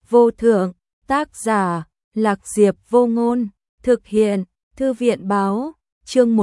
vô thượng, tác giả, Lạc Diệp Vô Ngôn, thực hiện, Thư viện báo, chương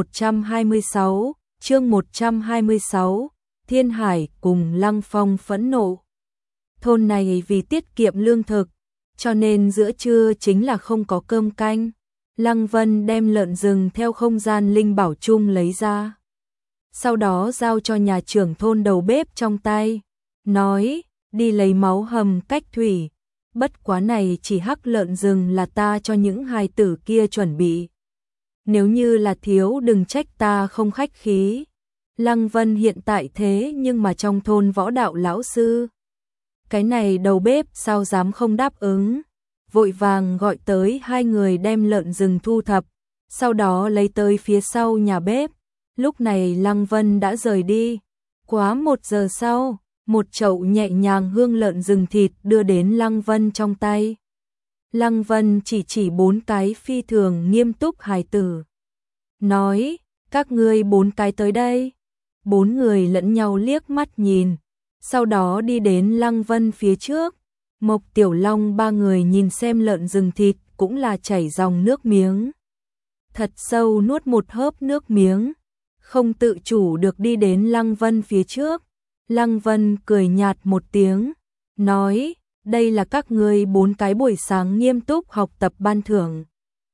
126, Thiên Hải cùng Lăng Phong phẫn nộ. Thôn này vì tiết kiệm lương thực, cho nên giữa trưa chính là không có cơm canh. Lăng Vân đem lợn rừng theo không gian linh bảo chung lấy ra. Sau đó giao cho nhà trưởng thôn đầu bếp trong tay, nói, đi lấy máu hầm cách thủy. Bất quá này chỉ hắc lợn rừng là ta cho những hài tử kia chuẩn bị. Nếu như là thiếu đừng trách ta không khách khí. Lăng Vân hiện tại thế nhưng mà trong thôn võ đạo lão sư. Cái này đầu bếp sao dám không đáp ứng. Vội vàng gọi tới hai người đem lợn rừng thu thập, sau đó lấy tới phía sau nhà bếp. Lúc này Lăng Vân đã rời đi. Quá 1 giờ sau, một chậu nhẹ nhàng hương lợn rừng thịt đưa đến Lăng Vân trong tay. Lăng Vân chỉ 4 cái phi thường nghiêm túc hài tử. Nói, các ngươi 4 cái tới đây. 4 người lẫn nhau liếc mắt nhìn, sau đó đi đến Lăng Vân phía trước. Mộc Tiểu Long 3 người nhìn xem lợn rừng thịt cũng là chảy dòng nước miếng. Thật sâu nuốt một hớp nước miếng, không tự chủ được đi đến Lăng Vân phía trước. Lăng Vân cười nhạt một tiếng, nói, đây là các ngươi 4 cái buổi sáng nghiêm túc học tập ban thưởng.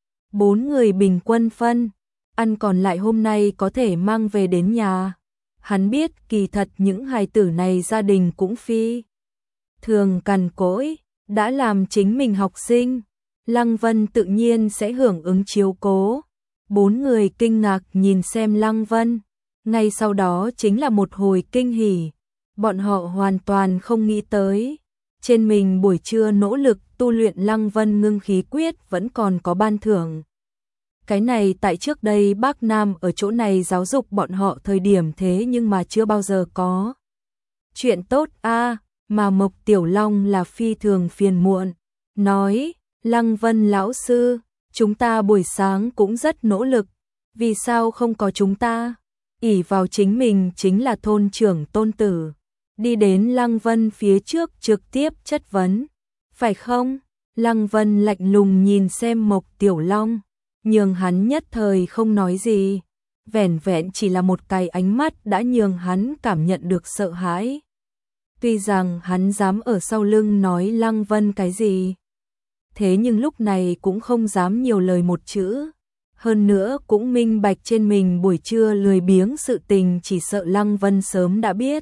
4 người bình quân phân, ăn còn lại hôm nay có thể mang về đến nhà. Hắn biết kỳ thật những hài tử này gia đình cũng phi thường cằn cỗi, đã làm chính mình học sinh, Lăng Vân tự nhiên sẽ hưởng ứng chiếu cố. 4 người kinh ngạc nhìn xem Lăng Vân, ngay sau đó chính là một hồi kinh hỉ. Bọn họ hoàn toàn không nghĩ tới, trên mình buổi trưa nỗ lực tu luyện Lăng Vân ngưng khí quyết vẫn còn có ban thưởng. Cái này tại trước đây Bác Nam ở chỗ này giáo dục bọn họ thời điểm thế nhưng mà chưa bao giờ có. Chuyện tốt a. Mà Mộc Tiểu Long là phi thường phiền muộn, nói, Lăng Vân lão sư, chúng ta buổi sáng cũng rất nỗ lực, vì sao không có chúng ta? Ỷ vào chính mình chính là thôn trưởng tôn tử, đi đến Lăng Vân phía trước trực tiếp chất vấn, phải không? Lăng Vân lạnh lùng nhìn xem Mộc Tiểu Long, nhường hắn nhất thời không nói gì, vẻn vẹn chỉ là một cái ánh mắt đã nhường hắn cảm nhận được sợ hãi. Tuy rằng hắn dám ở sau lưng nói Lăng Vân cái gì, thế nhưng lúc này cũng không dám nhiều lời một chữ. Hơn nữa cũng minh bạch trên mình buổi trưa lười biếng sự tình chỉ sợ Lăng Vân sớm đã biết.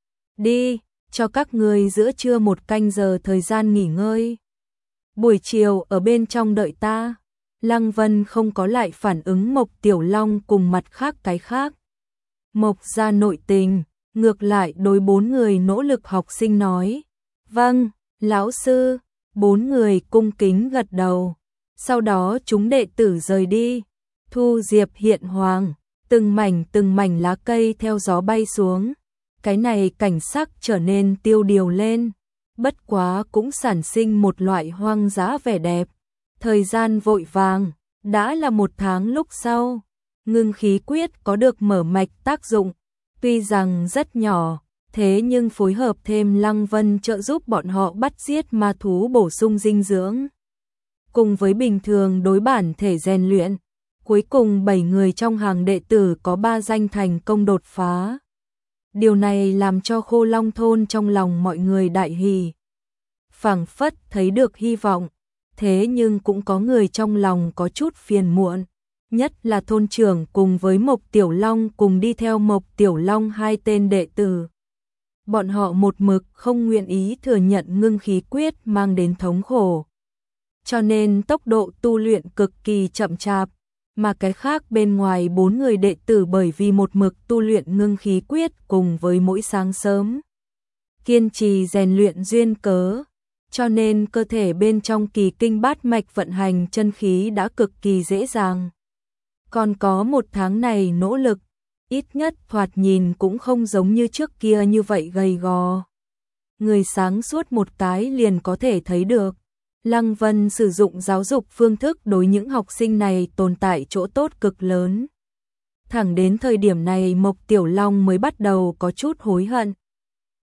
Đi, cho các ngươi giữa trưa 1 canh giờ thời gian nghỉ ngơi. Buổi chiều ở bên trong đợi ta. Lăng Vân không có lại phản ứng Mộc Tiểu Long cùng mặt khác cái khác. Mộc ra nội tình. Ngược lại đối 4 người nỗ lực học sinh nói, vâng, lão sư. 4 người cung kính gật đầu. Sau đó chúng đệ tử rời đi. Thu diệp hiện hoàng, từng mảnh lá cây theo gió bay xuống. Cái này cảnh sắc trở nên tiêu điều lên, bất quá cũng sản sinh một loại hoang dã vẻ đẹp. Thời gian vội vàng, đã là 1 tháng lúc sau, ngưng khí quyết có được mở mạch tác dụng. Tuy rằng rất nhỏ, thế nhưng phối hợp thêm Lăng Vân trợ giúp bọn họ bắt giết ma thú bổ sung dinh dưỡng. Cùng với bình thường đối bản thể rèn luyện, cuối cùng 7 người trong hàng đệ tử có 3 danh thành công đột phá. Điều này làm cho Khô Long thôn trong lòng mọi người đại hỉ. Phảng phất thấy được hy vọng, thế nhưng cũng có người trong lòng có chút phiền muộn. Nhất là thôn trưởng cùng với Mộc Tiểu Long cùng đi theo Mộc Tiểu Long 2 tên đệ tử. Bọn họ một mực không nguyện ý thừa nhận ngưng khí quyết mang đến thống khổ. Cho nên tốc độ tu luyện cực kỳ chậm chạp, mà cái khác bên ngoài 4 người đệ tử bởi vì một mực tu luyện ngưng khí quyết cùng với mỗi sáng sớm kiên trì rèn luyện duyên cớ, cho nên cơ thể bên trong kỳ kinh bát mạch vận hành chân khí đã cực kỳ dễ dàng. Còn có 1 tháng này nỗ lực, ít nhất thoạt nhìn cũng không giống như trước kia như vậy gầy gò. Người sáng suốt một cái liền có thể thấy được. Lăng Vân sử dụng giáo dục phương thức đối những học sinh này tồn tại chỗ tốt cực lớn. Thẳng đến thời điểm này Mộc Tiểu Long mới bắt đầu có chút hối hận.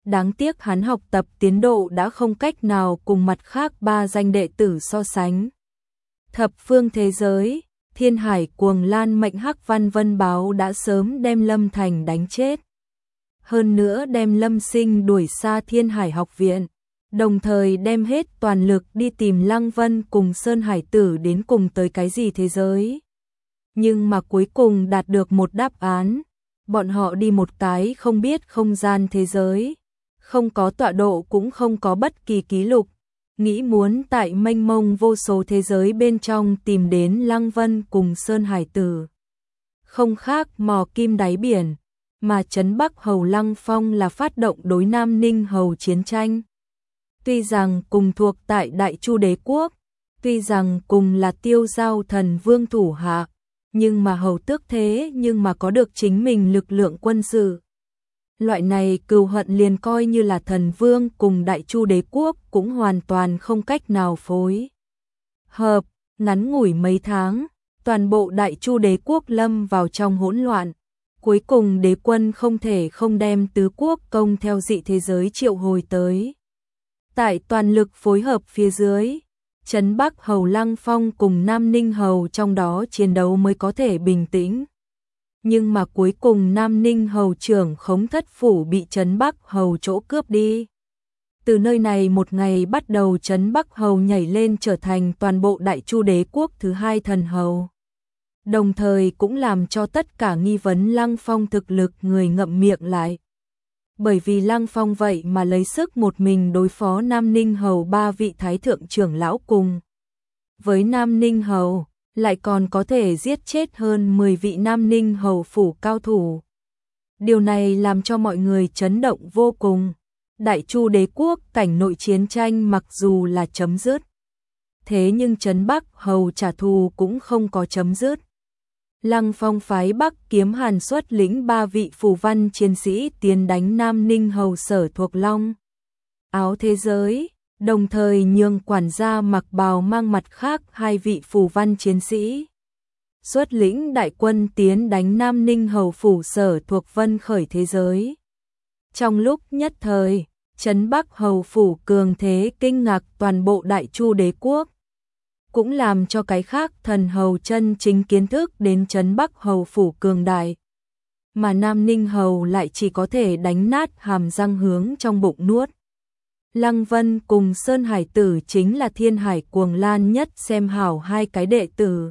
Đáng tiếc hắn học tập tiến độ đã không cách nào cùng mặt khác ba danh đệ tử so sánh. Thập phương thế giới, Thiên Hải Cuồng Lan mệnh Hắc Văn Vân Báo đã sớm đem Lâm Thành đánh chết. Hơn nữa đem Lâm Sinh đuổi xa Thiên Hải học viện, đồng thời đem hết toàn lực đi tìm Lăng Vân cùng Sơn Hải Tử đến cùng tới cái gì thế giới. Nhưng mà cuối cùng đạt được một đáp án, bọn họ đi một cái không biết không gian thế giới, không có tọa độ cũng không có bất kỳ ký lục, nghĩ muốn tại mênh mông vô số thế giới bên trong tìm đến Lăng Vân cùng Sơn Hải Tử. Không khác mò kim đáy biển, mà Trấn Bắc Hầu Lăng Phong là phát động đối Nam Ninh Hầu chiến tranh. Tuy rằng cùng thuộc tại Đại Chu Đế Quốc, tuy rằng cùng là Tiêu Giao Thần Vương thủ hạ, nhưng mà hầu tước thế nhưng mà có được chính mình lực lượng quân sự. Loại này cừu hận liền coi như là Thần Vương cùng Đại Chu Đế Quốc cũng hoàn toàn không cách nào phối hợp. Ngắn ngủi mấy tháng, toàn bộ Đại Chu Đế Quốc lâm vào trong hỗn loạn. Cuối cùng đế quân không thể không đem tứ quốc công theo dị thế giới triệu hồi tới. Tại toàn lực phối hợp phía dưới, Trấn Bắc Hầu Lăng Phong cùng Nam Ninh Hầu trong đó chiến đấu mới có thể bình tĩnh. Nhưng mà cuối cùng Nam Ninh Hầu trưởng Khống Thất Phủ bị Trấn Bắc Hầu chỗ cướp đi. Từ nơi này một ngày bắt đầu Trấn Bắc Hầu nhảy lên trở thành toàn bộ Đại Chu Đế Quốc thứ hai thần hầu. Đồng thời cũng làm cho tất cả nghi vấn Lăng Phong thực lực người ngậm miệng lại. Bởi vì Lăng Phong vậy mà lấy sức một mình đối phó Nam Ninh Hầu ba vị thái thượng trưởng lão cùng. Với Nam Ninh Hầu, lại còn có thể giết chết hơn 10 vị Nam Ninh Hầu phủ cao thủ. Điều này làm cho mọi người chấn động vô cùng. Đại Chu Đế Quốc cảnh nội chiến tranh mặc dù là chấm dứt, thế nhưng Trấn Bắc Hầu trả thù cũng không có chấm dứt. Lăng Phong phái Bắc Kiếm Hàn xuất lĩnh 3 vị phù văn chiến sĩ tiến đánh Nam Ninh Hầu sở thuộc Long Áo thế giới, đồng thời nhường quản gia mặc bào mang mặt khác 2 vị phù văn chiến sĩ. Xuất lĩnh đại quân tiến đánh Nam Ninh Hầu phủ sở thuộc Vân Khởi thế giới. Trong lúc nhất thời, Trấn Bắc Hầu phủ cường thế kinh ngạc toàn bộ Đại Chu Đế Quốc. Cũng làm cho cái khác thần hầu chân chính kiến thức đến Trấn Bắc Hầu phủ cường đại. Mà Nam Ninh Hầu lại chỉ có thể đánh nát hàm răng hướng trong bụng nuốt. Lăng Vân cùng Sơn Hải Tử chính là Thiên Hải Cuồng Lan nhất xem hảo hai cái đệ tử.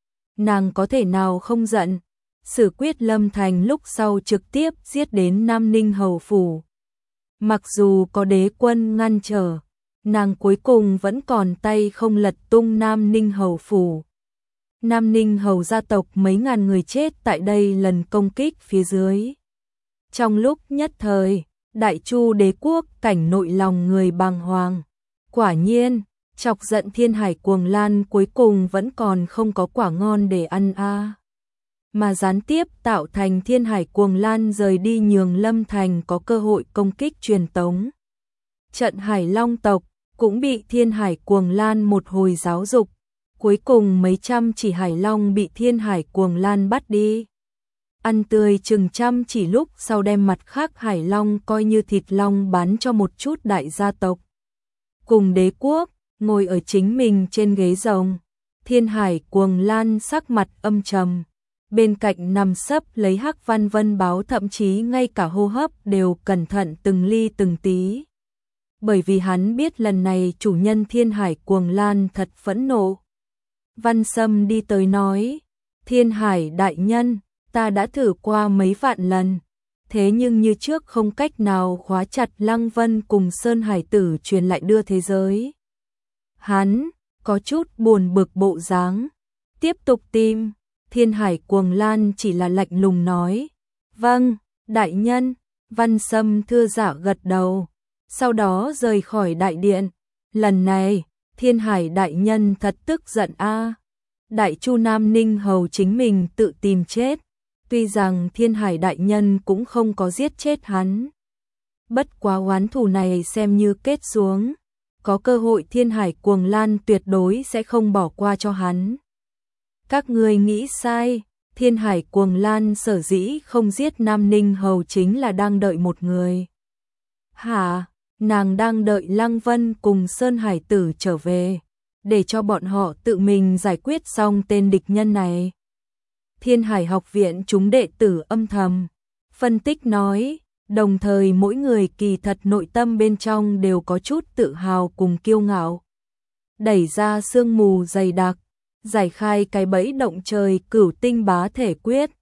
Nàng có thể nào không giận, xử quyết Lâm Thành lúc sau trực tiếp giết đến Nam Ninh Hầu phủ. Mặc dù có đế quân ngăn trở, nàng cuối cùng vẫn còn tay không lật tung Nam Ninh Hầu phủ. Nam Ninh Hầu gia tộc mấy ngàn người chết tại đây lần công kích phía dưới. Trong lúc nhất thời, Đại Chu Đế Quốc cảnh nội lòng người bàng hoàng. Quả nhiên, chọc giận Thiên Hải Cuồng Lan cuối cùng vẫn còn không có quả ngon để ăn a. Mà gián tiếp tạo thành Thiên Hải Cuồng Lan rời đi nhường Lâm Thành có cơ hội công kích truyền tống. Trận Hải Long tộc cũng bị Thiên Hải Cuồng Lan một hồi giáo dục, cuối cùng mấy trăm chỉ Hải Long bị Thiên Hải Cuồng Lan bắt đi. Ăn tươi chừng trăm chỉ lúc sau đem mặt khác Hải Long coi như thịt long bán cho một chút đại gia tộc. Cùng đế quốc, ngồi ở chính mình trên ghế rồng, Thiên Hải Cuồng Lan sắc mặt âm trầm. Bên cạnh nằm sấp lấy Hắc Văn Vân Báo, thậm chí ngay cả hô hấp đều cẩn thận từng ly từng tí. Bởi vì hắn biết lần này chủ nhân Thiên Hải Cuồng Lan thật phẫn nộ. Văn Sâm đi tới nói, Thiên Hải đại nhân, ta đã thử qua mấy vạn lần, thế nhưng như trước không cách nào khóa chặt Lăng Vân cùng Sơn Hải Tử truyền lại đưa thế giới. Hắn có chút buồn bực bộ dáng, tiếp tục tìm. Thiên Hải Cuồng Lan chỉ là lạnh lùng nói, vâng, đại nhân. Văn Sâm thưa dạ gật đầu, sau đó rời khỏi đại điện. Lần này, Thiên Hải đại nhân thật tức giận a. Đại Chu Nam Ninh Hầu chính mình tự tìm chết, tuy rằng Thiên Hải đại nhân cũng không có giết chết hắn. Bất quá oán thù này xem như kết xuống, có cơ hội Thiên Hải Cuồng Lan tuyệt đối sẽ không bỏ qua cho hắn. Các ngươi nghĩ sai, Thiên Hải Cuồng Lan sở dĩ không giết Nam Ninh Hầu chính là đang đợi một người. Hả, nàng đang đợi Lăng Vân cùng Sơn Hải Tử trở về, để cho bọn họ tự mình giải quyết xong tên địch nhân này. Thiên Hải học viện chúng đệ tử âm thầm phân tích nói, đồng thời mỗi người kỳ thật nội tâm bên trong đều có chút tự hào cùng kiêu ngạo. Đẩy ra sương mù dày đặc, giải khai cái bẫy động trời cửu tinh bá thể quyết,